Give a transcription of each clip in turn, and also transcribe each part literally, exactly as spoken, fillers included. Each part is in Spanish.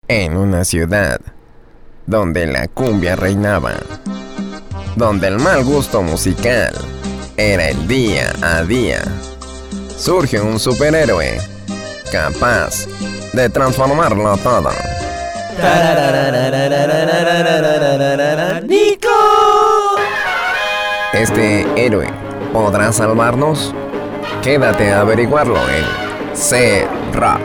En una ciudad donde la cumbia reinaba, donde el mal gusto musical era el día a día, surge un superhéroe capaz de transformarlo todo. ¡Nico! ¿Este héroe podrá salvarnos? Quédate a averiguarlo en C-Rock.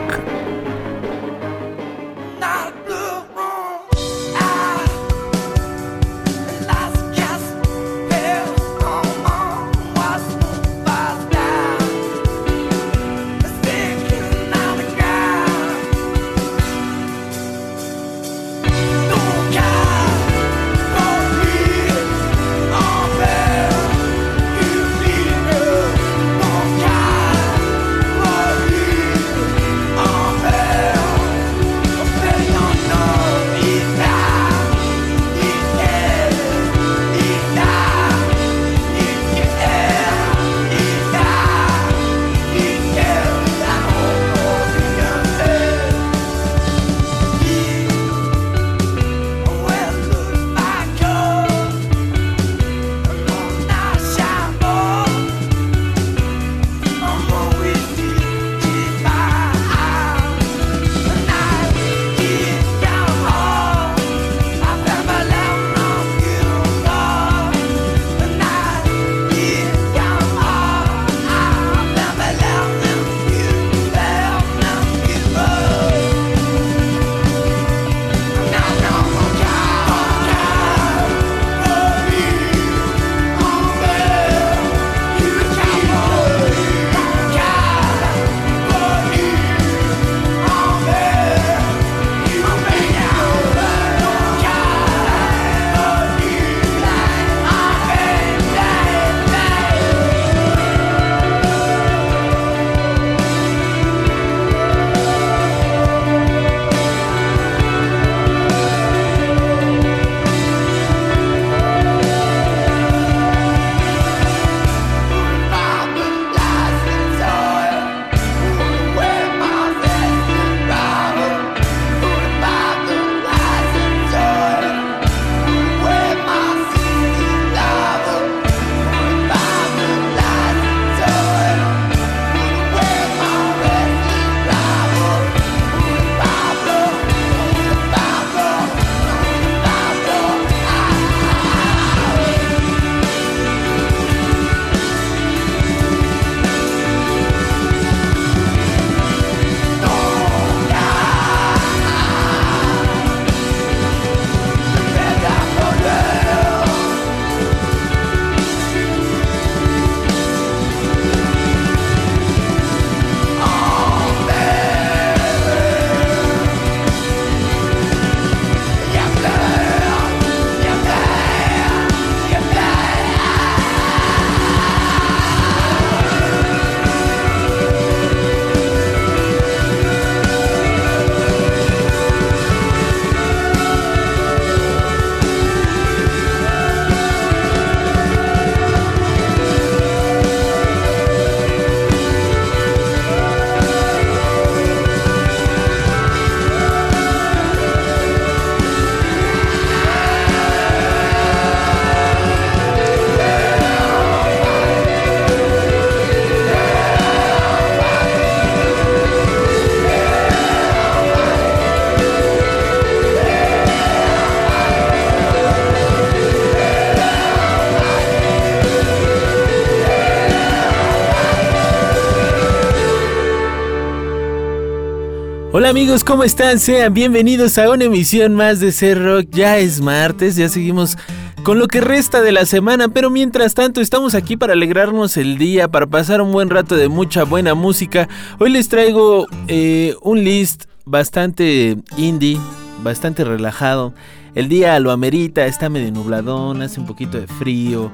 Hola amigos, ¿cómo están? Sean bienvenidos a una emisión más de C-Rock. Ya es martes, ya seguimos con lo que resta de la semana, pero mientras tanto estamos aquí para alegrarnos el día, para pasar un buen rato de mucha buena música. Hoy les traigo eh, un list bastante indie, bastante relajado. El día lo amerita, está medio nubladón, hace un poquito de frío.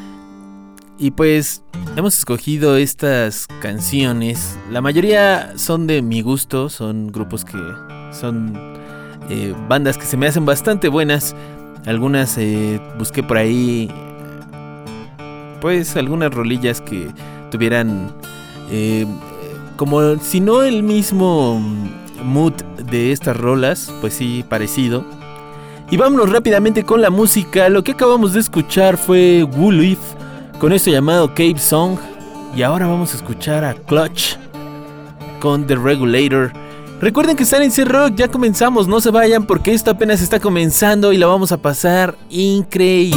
Y pues hemos escogido estas canciones. La mayoría son de mi gusto, son grupos que son eh, bandas que se me hacen bastante buenas. Algunas eh, busqué por ahí, pues algunas rolillas que tuvieran eh, como si no el mismo mood de estas rolas, pues sí, parecido. Y vámonos rápidamente con la música. Lo que acabamos de escuchar fue Woolif con esto llamado Cave Song. Y ahora vamos a escuchar a Clutch con The Regulator. Recuerden que están en C-Rock, ya comenzamos, no se vayan porque esto apenas está comenzando y la vamos a pasar increíble.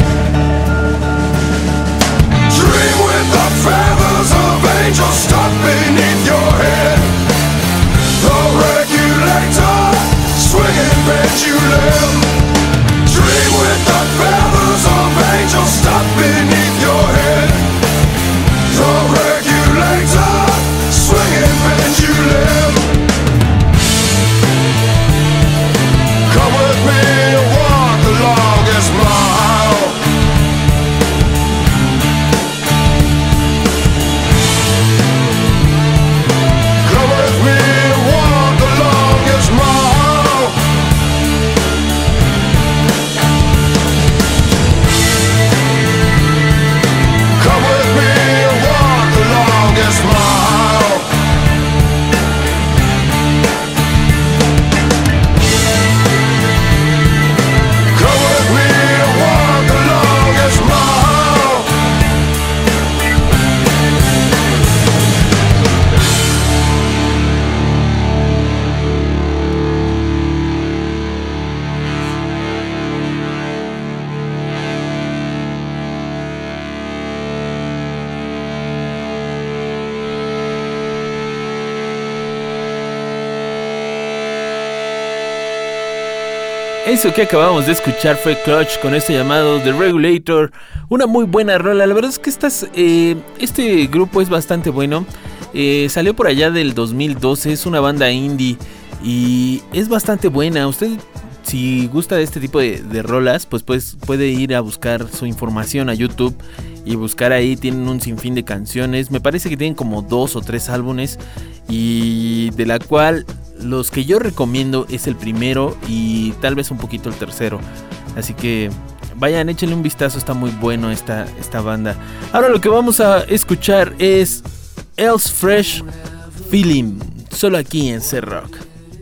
Stop it! Eso que acabamos de escuchar fue Clutch con este llamado The Regulator. Una muy buena rola. La verdad es que estas, eh, este grupo es bastante bueno. Eh, salió por allá del dos mil doce. Es una banda indie y es bastante buena. Usted, si gusta de este tipo de, de rolas, pues, pues puede ir a buscar su información a YouTube y buscar ahí. Tienen un sinfín de canciones. Me parece que tienen como dos o tres álbumes, y de la cual los que yo recomiendo es el primero y tal vez un poquito el tercero. Así que vayan, échenle un vistazo, está muy bueno esta, esta banda. Ahora lo que vamos a escuchar es Else Fresh Feeling, solo aquí en C-Rock.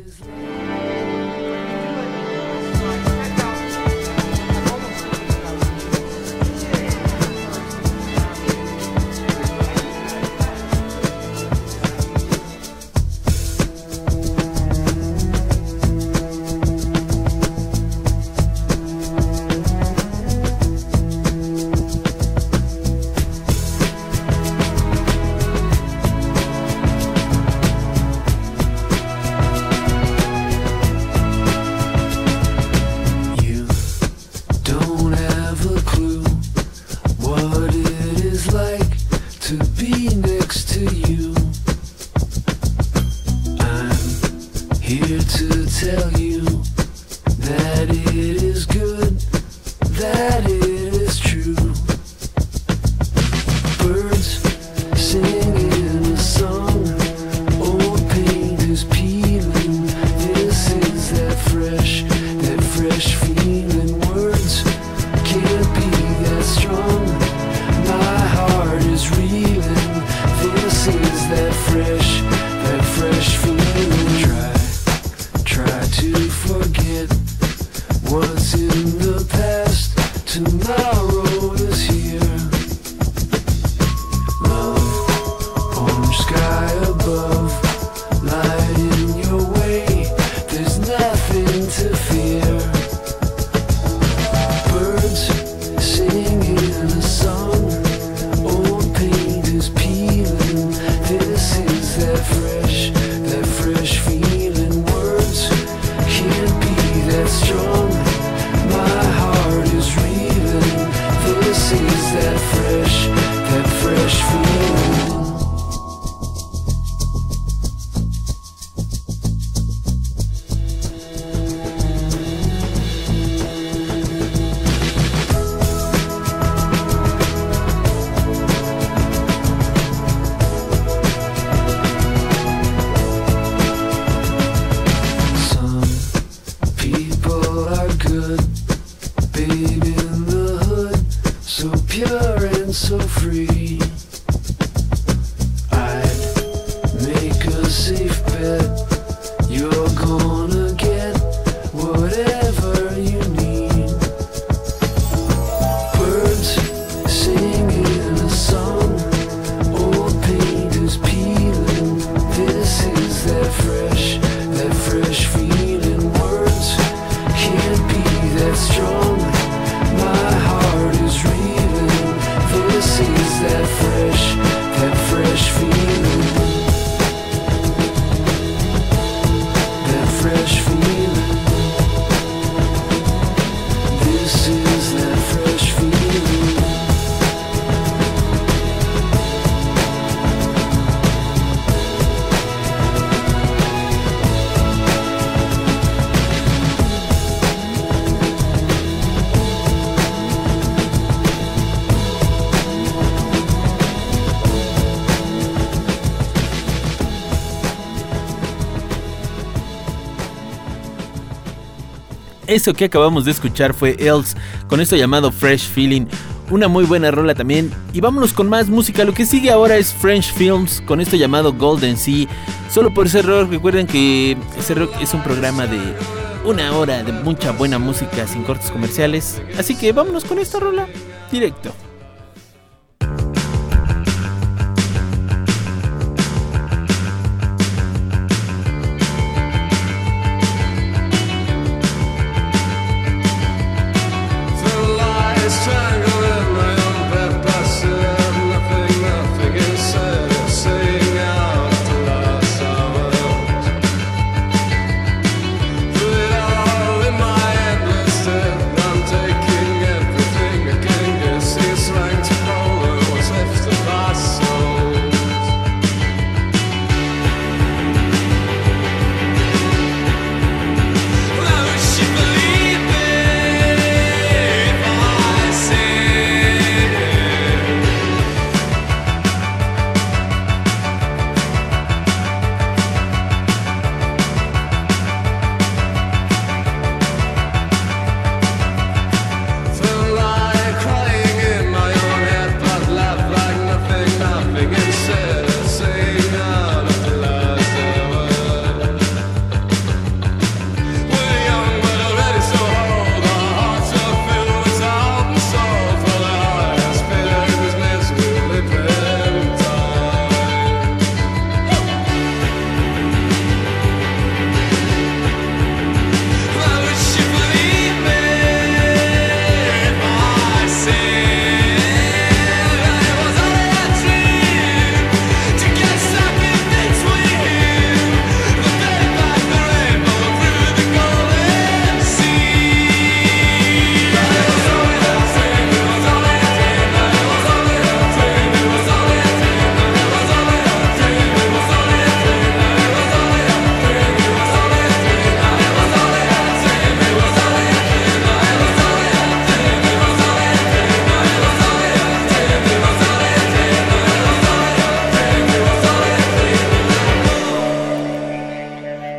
Eso que acabamos de escuchar fue Else con esto llamado Fresh Feeling, una muy buena rola también. Y vámonos con más música. Lo que sigue ahora es French Films con esto llamado Golden Sea, solo por C-Rock. Recuerden que C-Rock es un programa de una hora de mucha buena música sin cortes comerciales, así que vámonos con esta rola directo. Put it all in my hand.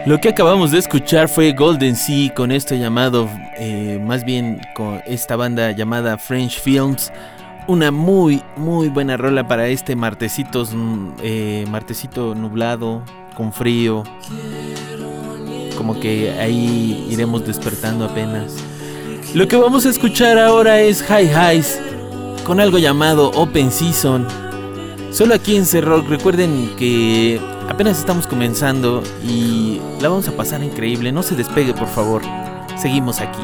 Lo que acabamos de escuchar fue Golden Sea con esto llamado, eh, más bien con esta banda llamada French Films. Una muy, muy buena rola para este martesito, eh, martesito nublado, con frío. Como que ahí iremos despertando apenas. Lo que vamos a escuchar ahora es High Highs con algo llamado Open Season. Solo aquí en C-Rock. Recuerden que apenas estamos comenzando y la vamos a pasar increíble. No se despegue, por favor. Seguimos aquí.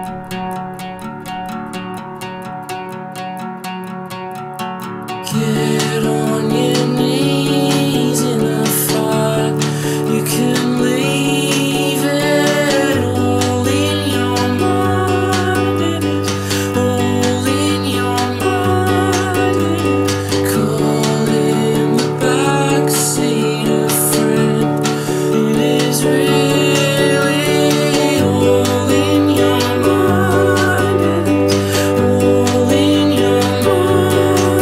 Get on your knees in the fire. You can leave it all in your mind. It is all in your mind. Call in the backseat a friend. It is really all in your mind. It is all in your mind.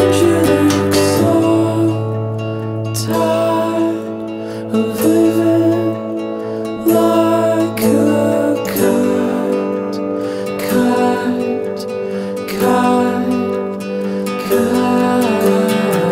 Of living like a cat, cat, cat, cat.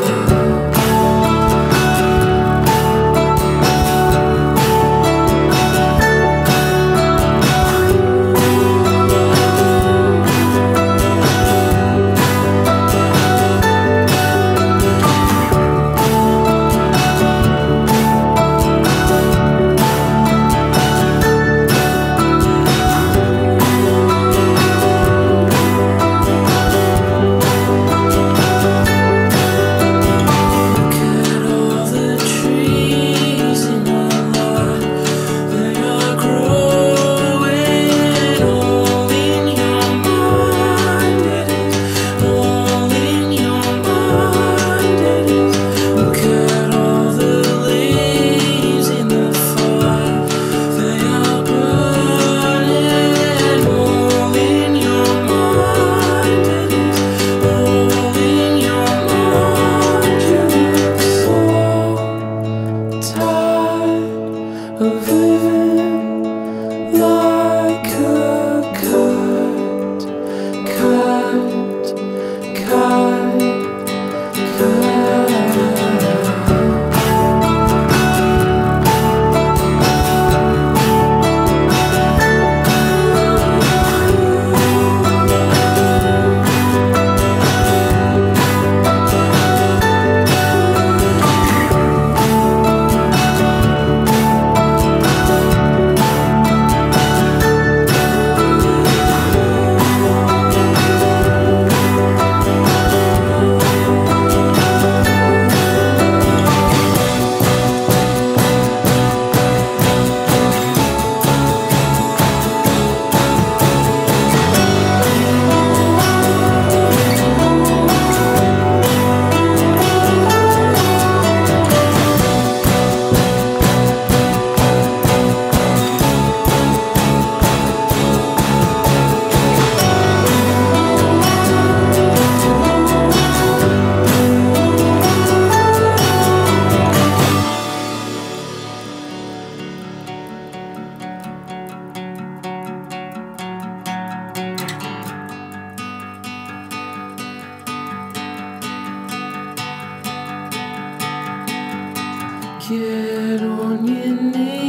Get on your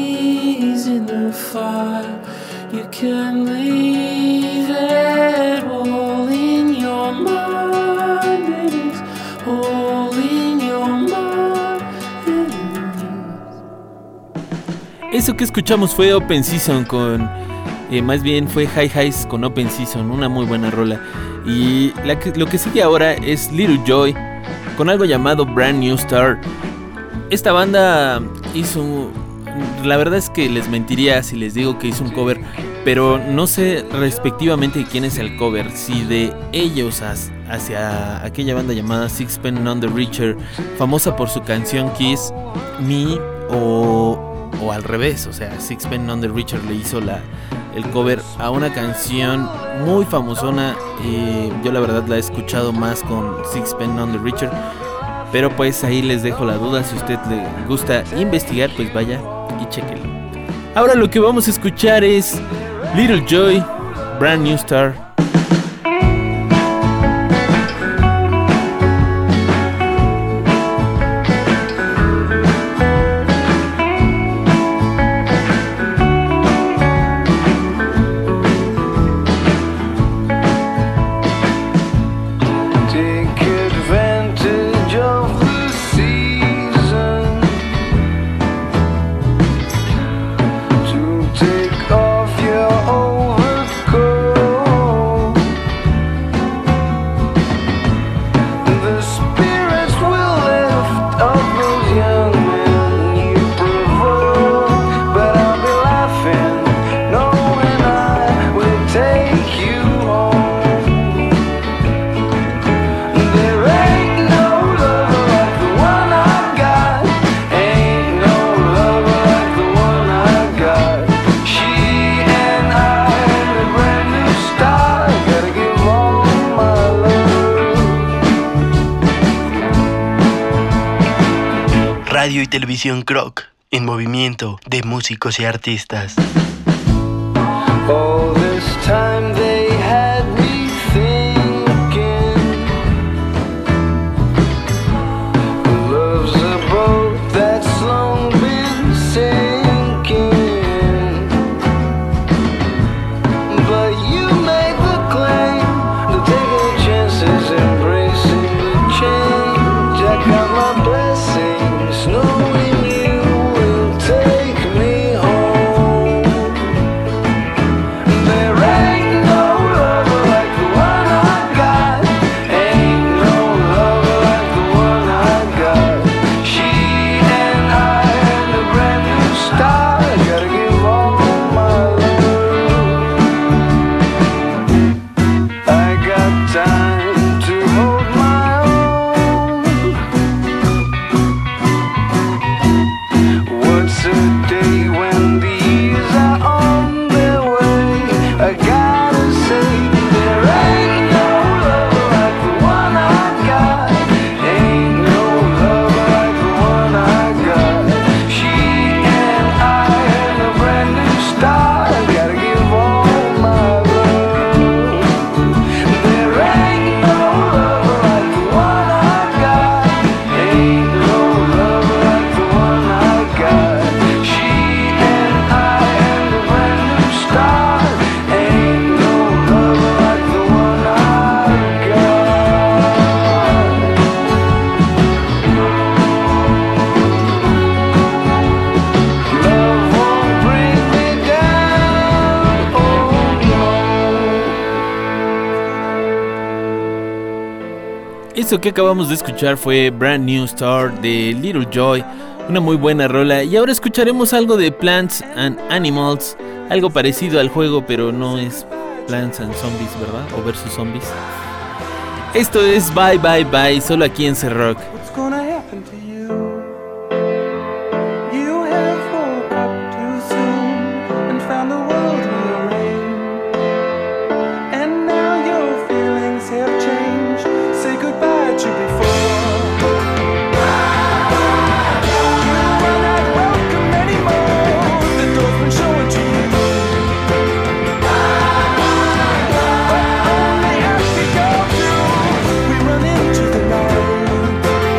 knees in the fire. You can leave it all in your mind. It is all in your mind. Eso que escuchamos fue Open Season con... Eh, más bien fue High Highs con Open Season, una muy buena rola. Y la que, lo que sigue ahora es Little Joy con algo llamado Brand New Star. Esta banda hizo... La verdad es que les mentiría si les digo que hizo un cover, pero no sé respectivamente quién es el cover, si de ellos hacia aquella banda llamada Sixpence None the Richer, famosa por su canción Kiss Me, o, o al revés, o sea, Sixpence None the Richer le hizo la, el cover a una canción muy famosona. Eh, yo la verdad la he escuchado más con Sixpence None the Richer, pero pues ahí les dejo la duda. Si a usted le gusta investigar, pues vaya y chequenlo. Ahora lo que vamos a escuchar es Little Joy, Brand New Star. Radio y Televisión Croc, en movimiento de músicos y artistas. All this time they had me thinking love's a boat that's long been sinking, but you made the claim to taking chances, embracing the change. I got my blessings, knowing you will take me home. There ain't no lover like the one I got. Ain't no lover like the one I got. She and I and a brand new start. Gotta give all my love. I got time to hold my own. What's a day when the years are on their way? I gotta say, there ain't no lover like the one I got. Ain't no lover like the one I got. She and I and a brand new start. Gotta give all my love. There ain't no lover like the one I got. Ain't no lover like the one I got. She and I and a brand new start. Ain't no lover like the one I got. Love won't bring me down, oh no. Eso que acabamos de escuchar fue Brand New Star de Little Joy, una muy buena rola. Y ahora escucharemos algo de Plants and Animals, algo parecido al juego, pero no es Plants and Zombies, ¿verdad? O versus Zombies. Esto es Bye Bye Bye, solo aquí en C-Rock. What's gonna happen to you? You have woke up too soon and found the world rearranged, and now your feelings have changed. Say goodbye to before. You are not welcome anymore. The door's been shown to you. But only as we go through, we run into the night.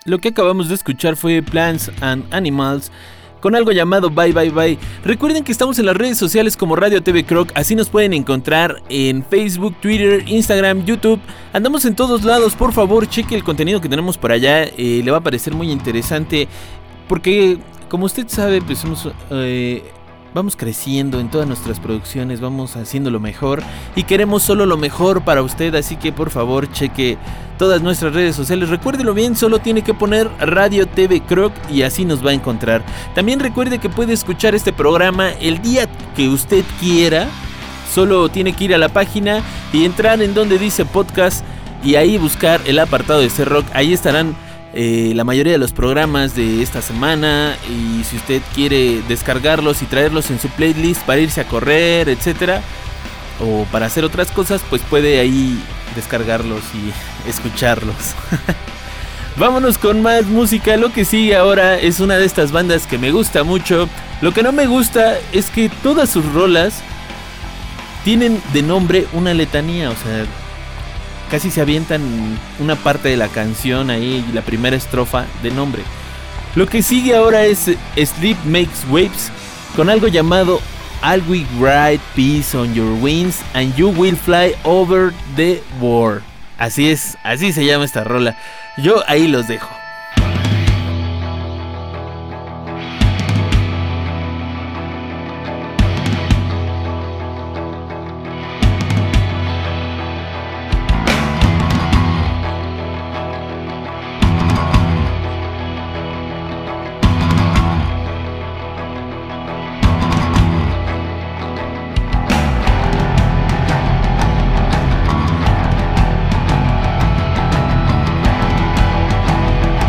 Lo que acabamos de escuchar fue Plants and Animals con algo llamado Bye Bye Bye. Recuerden que estamos en las redes sociales como Radio T V Croc, así nos pueden encontrar en Facebook, Twitter, Instagram, YouTube. Andamos en todos lados, por favor cheque el contenido que tenemos por allá, eh, le va a parecer muy interesante porque como usted sabe pues somos... Eh, Vamos creciendo en todas nuestras producciones, vamos haciendo lo mejor y queremos solo lo mejor para usted, así que por favor cheque todas nuestras redes sociales. Recuérdelo bien, solo tiene que poner Radio T V Croc y así nos va a encontrar. También recuerde que puede escuchar este programa el día que usted quiera, solo tiene que ir a la página y entrar en donde dice podcast y ahí buscar el apartado de C-Rock, ahí estarán Eh, la mayoría de los programas de esta semana y si usted quiere descargarlos y traerlos en su playlist para irse a correr, etcétera, o para hacer otras cosas, pues puede ahí descargarlos y escucharlos. Vámonos con más música. Lo que sigue ahora es una de estas bandas que me gusta mucho. Lo que no me gusta es que todas sus rolas tienen de nombre una letanía, o sea, casi se avientan una parte de la canción ahí, la primera estrofa de nombre. Lo que sigue ahora es Sleep Makes Waves con algo llamado I'll We Ride Peace on Your Wings and You Will Fly Over the War. Así es, así se llama esta rola. Yo ahí los dejo. Thank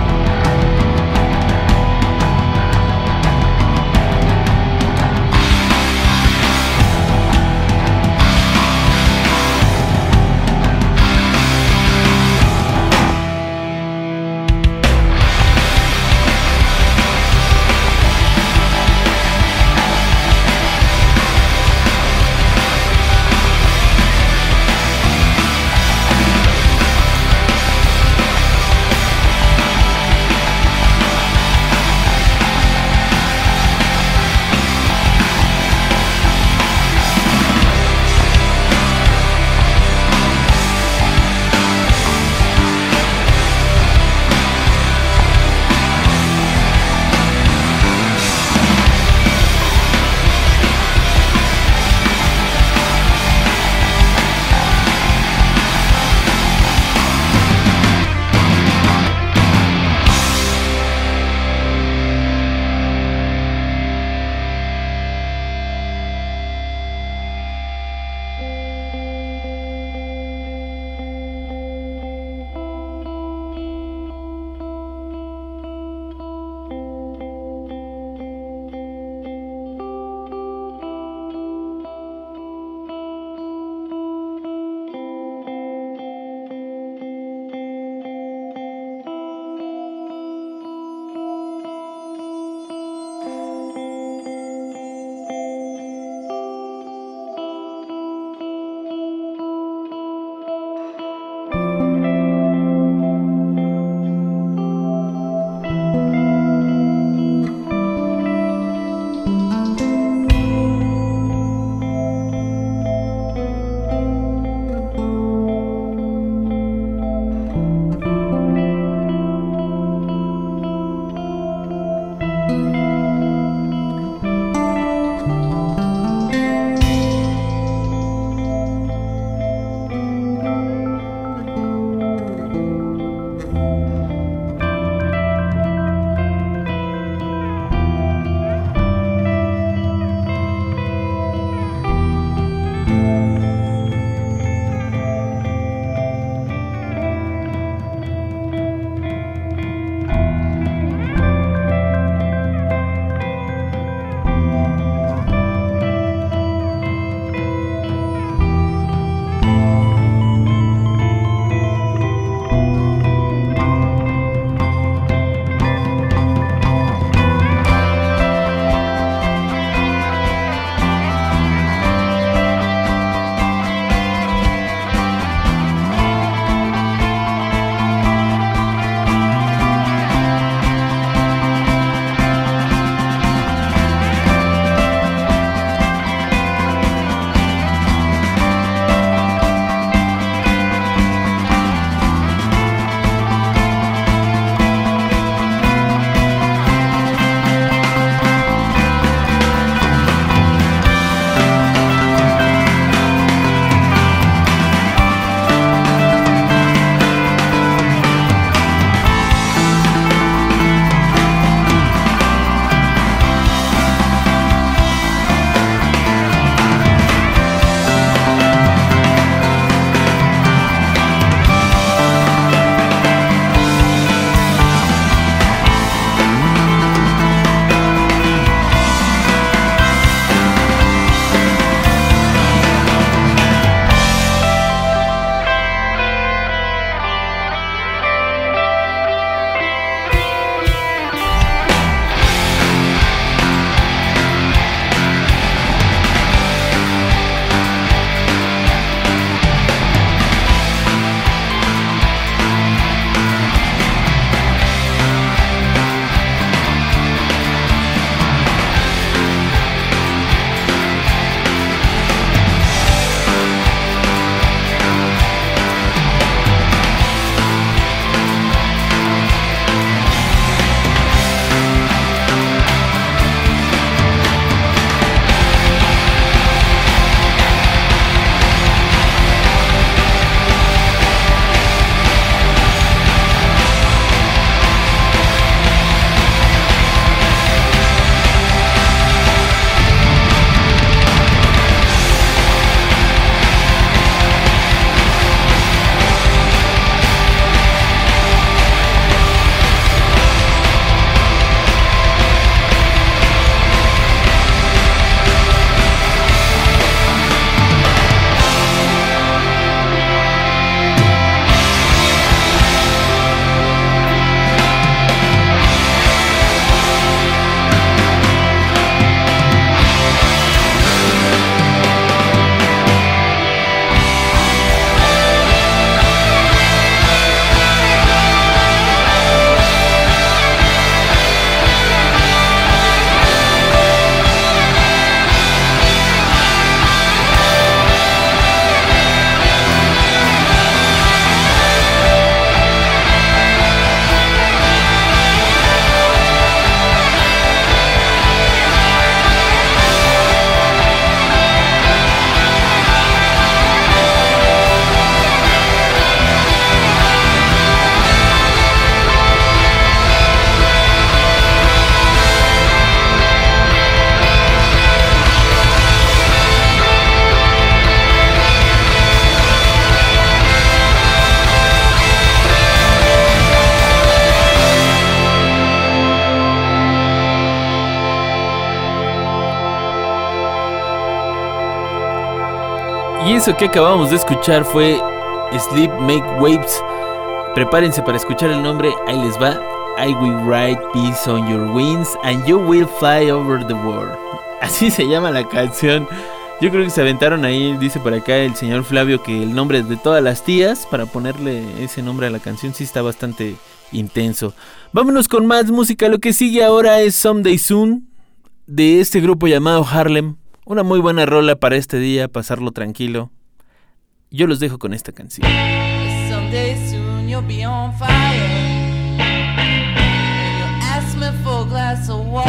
Y eso que acabamos de escuchar fue Sleep Make Waves. Prepárense para escuchar el nombre, ahí les va. I will ride peace on your wings and you will fly over the world. Así se llama la canción. Yo creo que se aventaron ahí, dice por acá el señor Flavio, que el nombre de todas las tías, para ponerle ese nombre a la canción, sí está bastante intenso. Vámonos con más música. Lo que sigue ahora es Someday Soon, de este grupo llamado Harlem. Una muy buena rola para este día, pasarlo tranquilo. Yo los dejo con esta canción. Someday soon you'll be on fire and you'll ask me for a glass of water.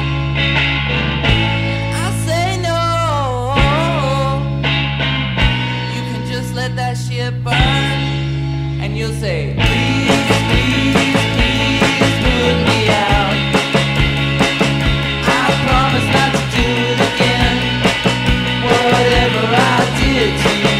I say no, you can just let that shit burn. And you'll say, please, please, please put me out. I promise not to do it again, whatever I did to you.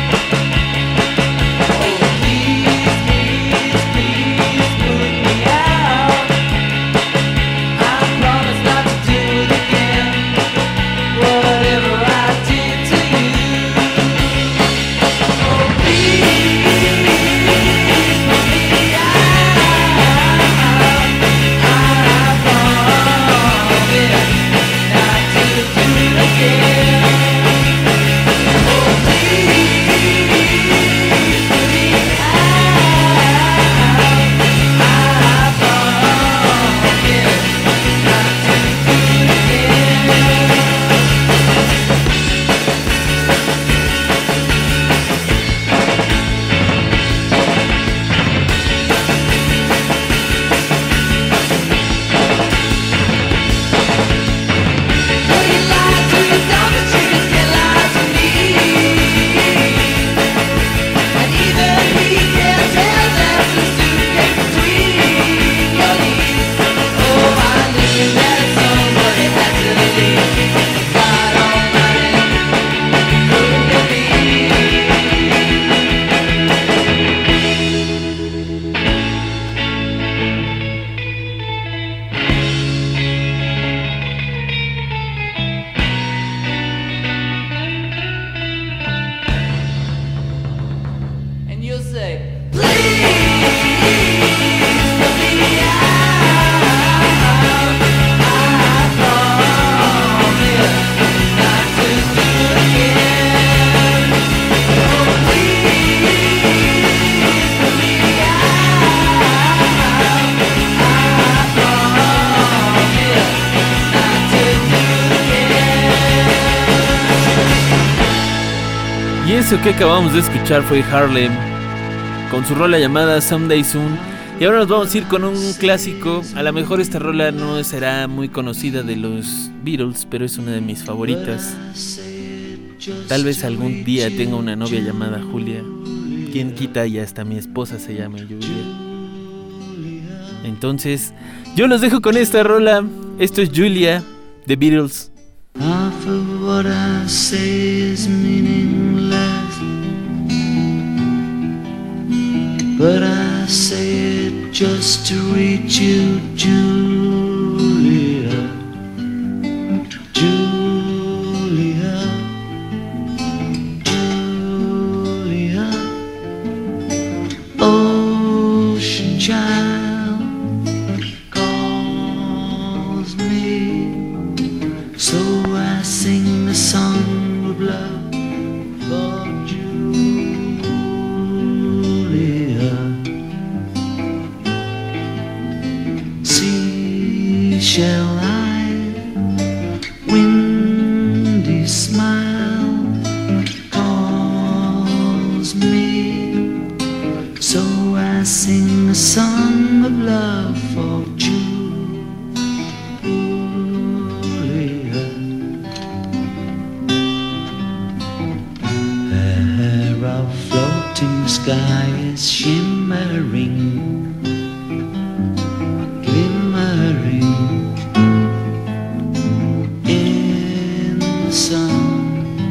Eso que acabamos de escuchar fue Harlem con su rola llamada Someday Soon. Y ahora nos vamos a ir con un clásico. A lo mejor esta rola no será muy conocida de los Beatles, pero es una de mis favoritas. Tal vez algún día tenga una novia llamada Julia. Quien quita, y hasta mi esposa se llama Julia. Entonces, yo los dejo con esta rola. Esto es Julia, de Beatles. Half of what I say is meaningless, but I say it just to reach you, Julia, Julia, Julia. Ocean child calls me, so I sing the song of love for Julia. Seashell eye, windy smile calls me, so I sing a song of love for Julia. Our floating sky is shimmering, glimmering in the sun.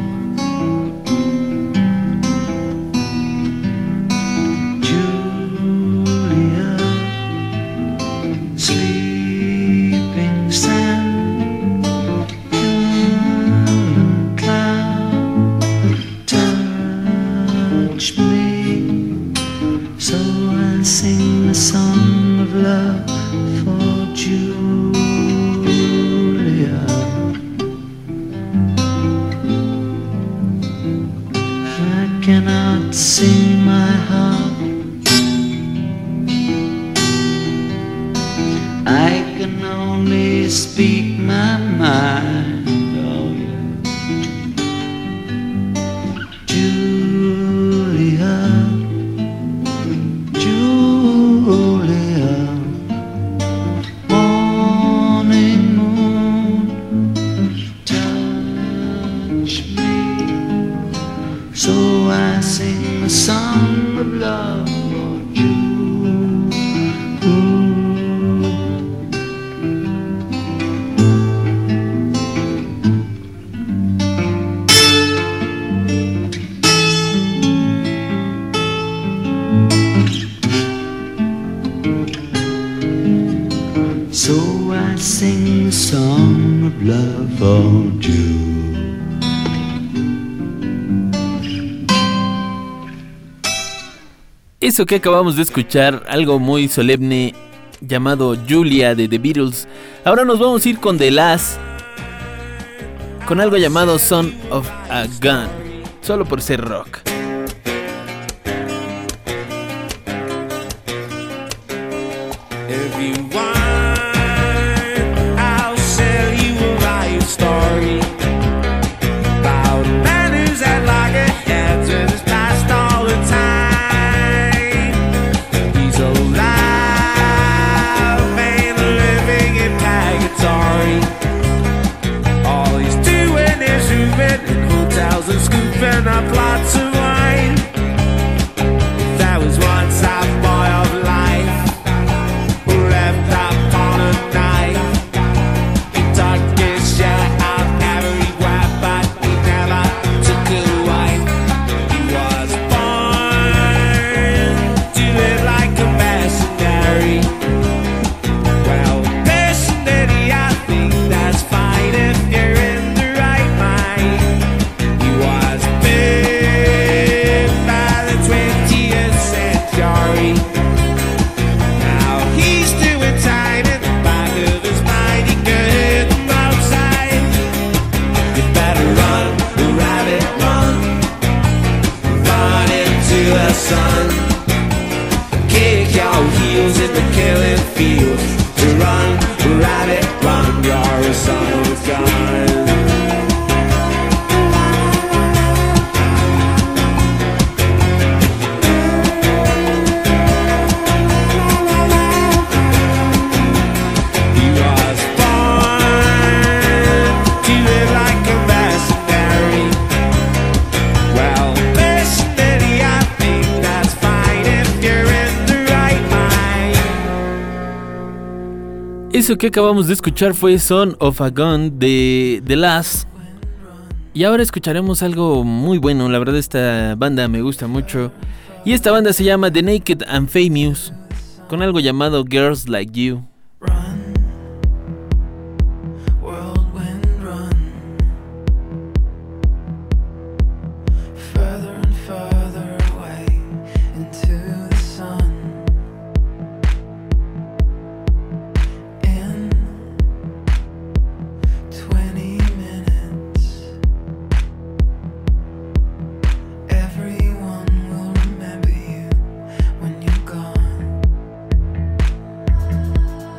Julia, sleeping sand, cloud, turn cannot sing my heart. I can only speak my mind. Oh yeah. Julia, Julia, morning moon, touch me. So I sing a song of love for you. So I sing a song of love for you. Eso que acabamos de escuchar, algo muy solemne llamado Julia de The Beatles. Ahora nos vamos a ir con The La's, con algo llamado Son of a Gun, solo por ser rock. If you want, I'll sell you a life story about a man who's at loggerheads with his past all the time. He's alive and living in purgatory. All he's doing is moving in hotels and scooping up lots of wine. That was once a boy of life, left up on a knife. He took his share of everywhere, but he never took it away. He was born to live like a mercenary. Well, personally, I think that's fine if you're in the right mind. He was bit by the twentieth century. Now he's doing time in the back of his mind. He could hit them outside. You better run, rabbit, run, run into the sun. Kick your heels in the killing fields. To run, rabbit, run, you're a son of a gun. He was born to live like a mercenary. Well, personally, I think that's fine if you're in the right mind. Eso que acabamos de escuchar fue Son of a Gun de The La's. Y ahora escucharemos algo muy bueno. La verdad, esta banda me gusta mucho. Y esta banda se llama The Naked and Famous, con algo llamado Girls Like You. Whirlwind run, further and further away into the sun. In twenty minutes, everyone will remember you when you're gone.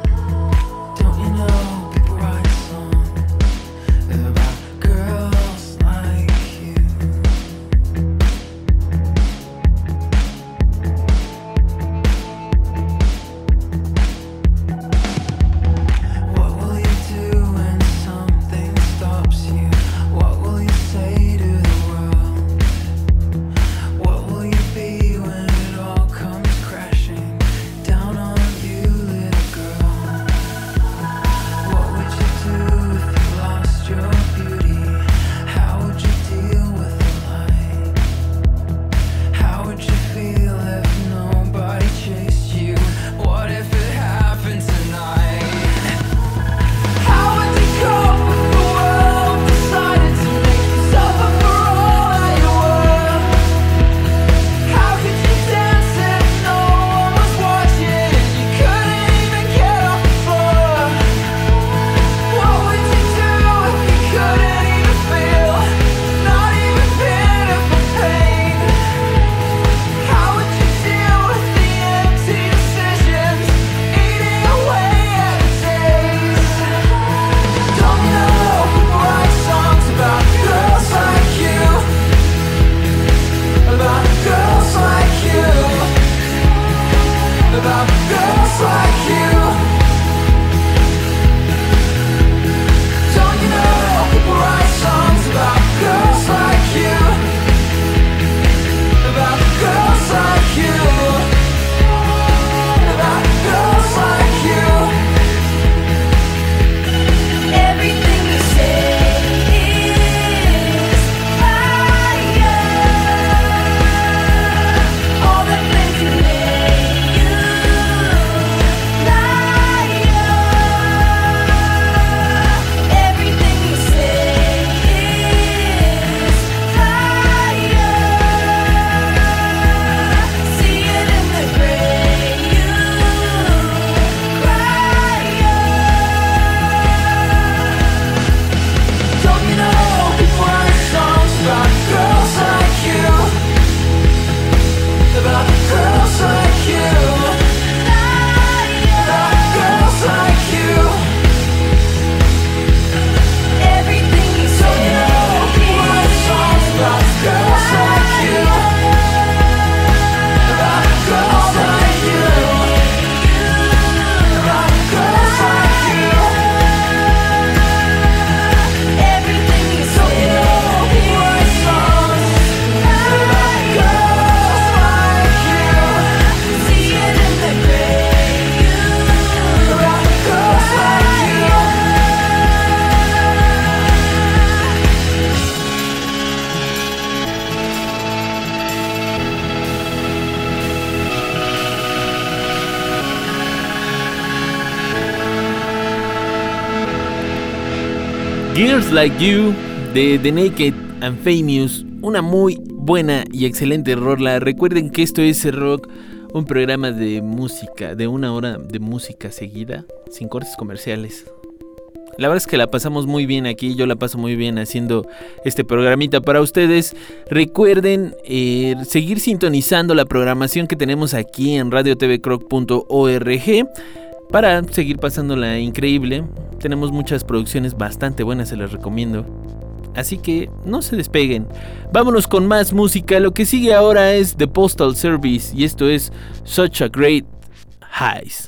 Girls Like You de The Naked and Famous, una muy buena y excelente rola. Recuerden que esto es Rock, un programa de música, de una hora de música seguida, sin cortes comerciales. La verdad es que la pasamos muy bien aquí, yo la paso muy bien haciendo este programita para ustedes. Recuerden eh, seguir sintonizando la programación que tenemos aquí en radio t v croc punto org para seguir pasándola increíble. Tenemos muchas producciones bastante buenas, se las recomiendo. Así que no se despeguen. Vámonos con más música. Lo que sigue ahora es The Postal Service y esto es Such a Great Heights.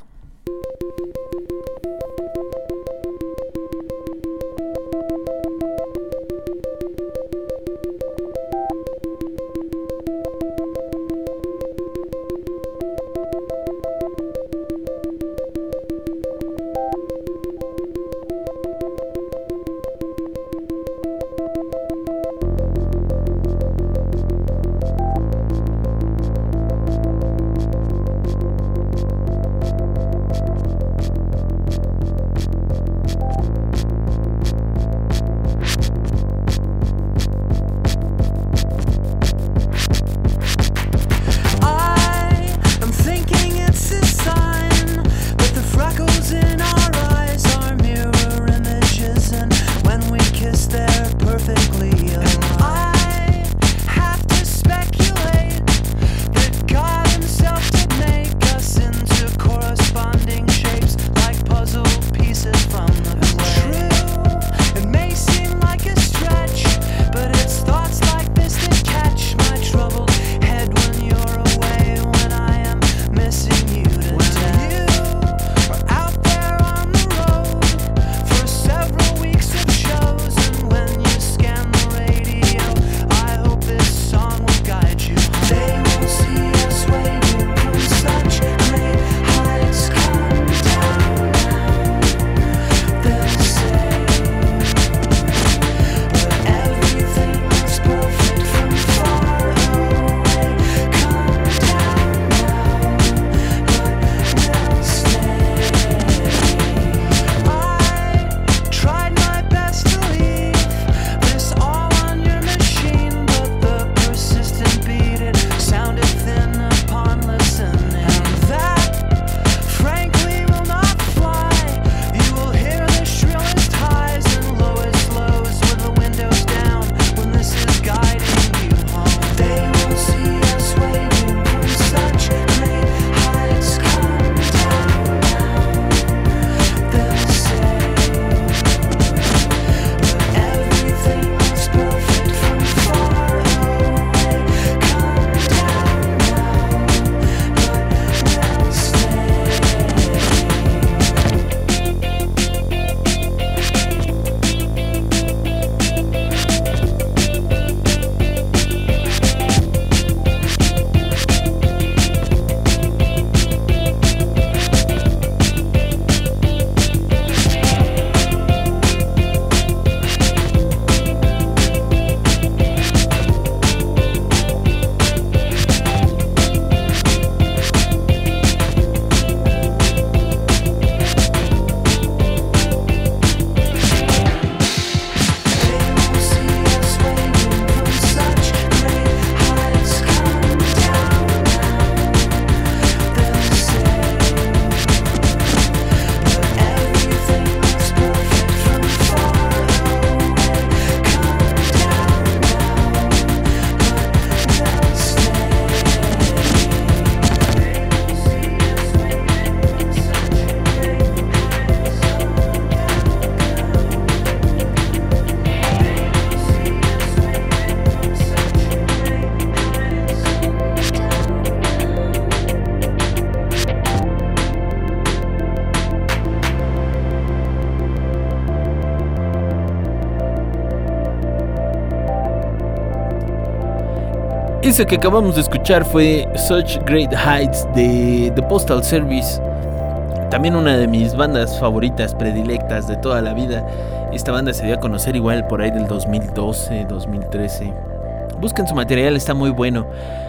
Eso que acabamos de escuchar fue Such Great Heights de The Postal Service. También una de mis bandas favoritas, predilectas de toda la vida. Esta banda se dio a conocer igual por ahí del dos mil doce, dos mil trece. Busquen su material, está muy bueno.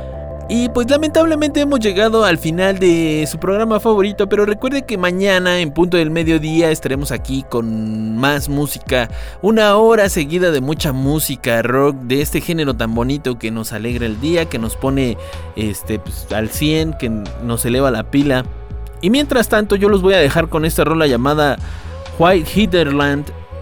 Y pues lamentablemente hemos llegado al final de su programa favorito, pero recuerde que mañana en punto del mediodía estaremos aquí con más música, una hora seguida de mucha música rock de este género tan bonito que nos alegra el día, que nos pone este, pues, al cien, que nos eleva la pila. Y mientras tanto yo los voy a dejar con esta rola llamada White Hitherland.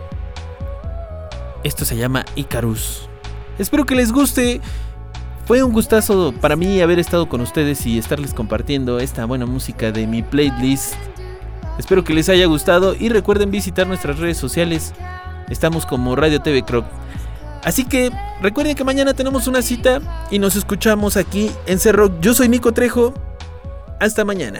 Esto se llama Icarus. Espero que les guste. Fue un gustazo para mí haber estado con ustedes y estarles compartiendo esta buena música de mi playlist. Espero que les haya gustado y recuerden visitar nuestras redes sociales. Estamos como Radio T V Croc. Así que recuerden que mañana tenemos una cita y nos escuchamos aquí en C-Rock. Yo soy Nico Trejo. Hasta mañana.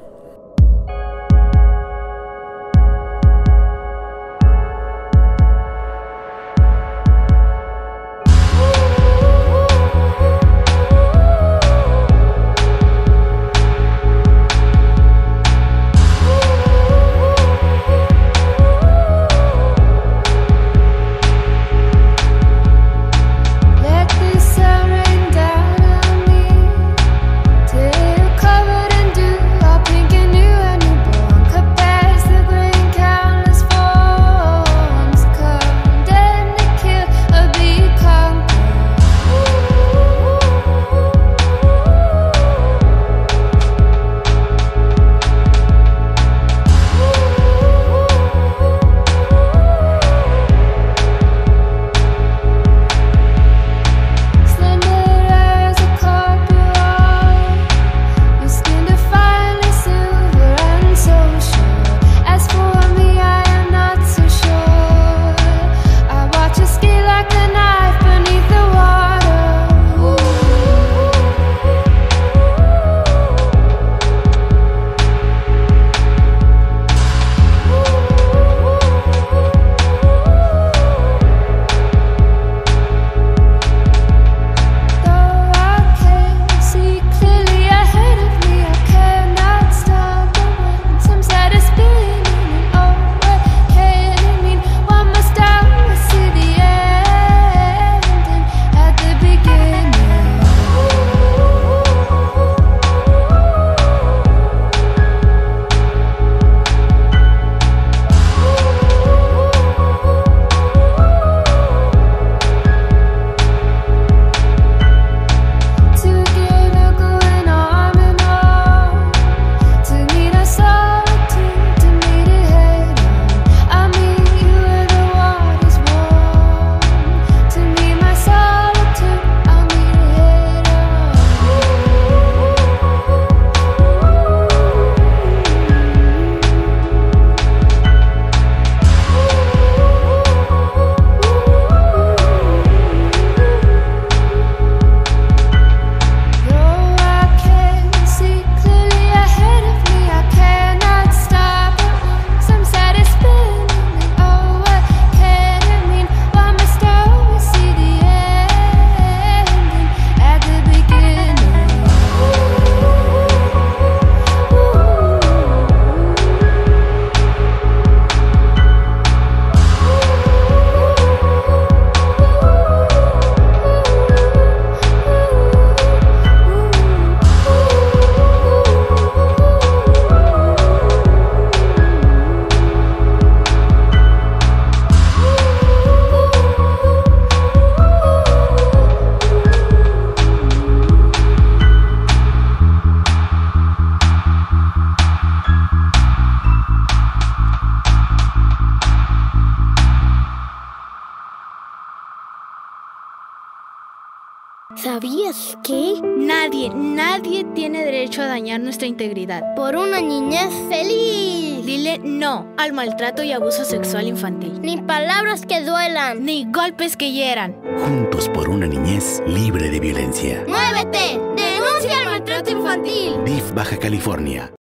¿Sabías que? Nadie, nadie tiene derecho a dañar nuestra integridad. Por una niñez feliz. Dile no al maltrato y abuso sexual infantil. Ni palabras que duelan. Ni golpes que hieran. Juntos por una niñez libre de violencia. ¡Muévete! ¡Denuncia el maltrato infantil! D I F Baja California.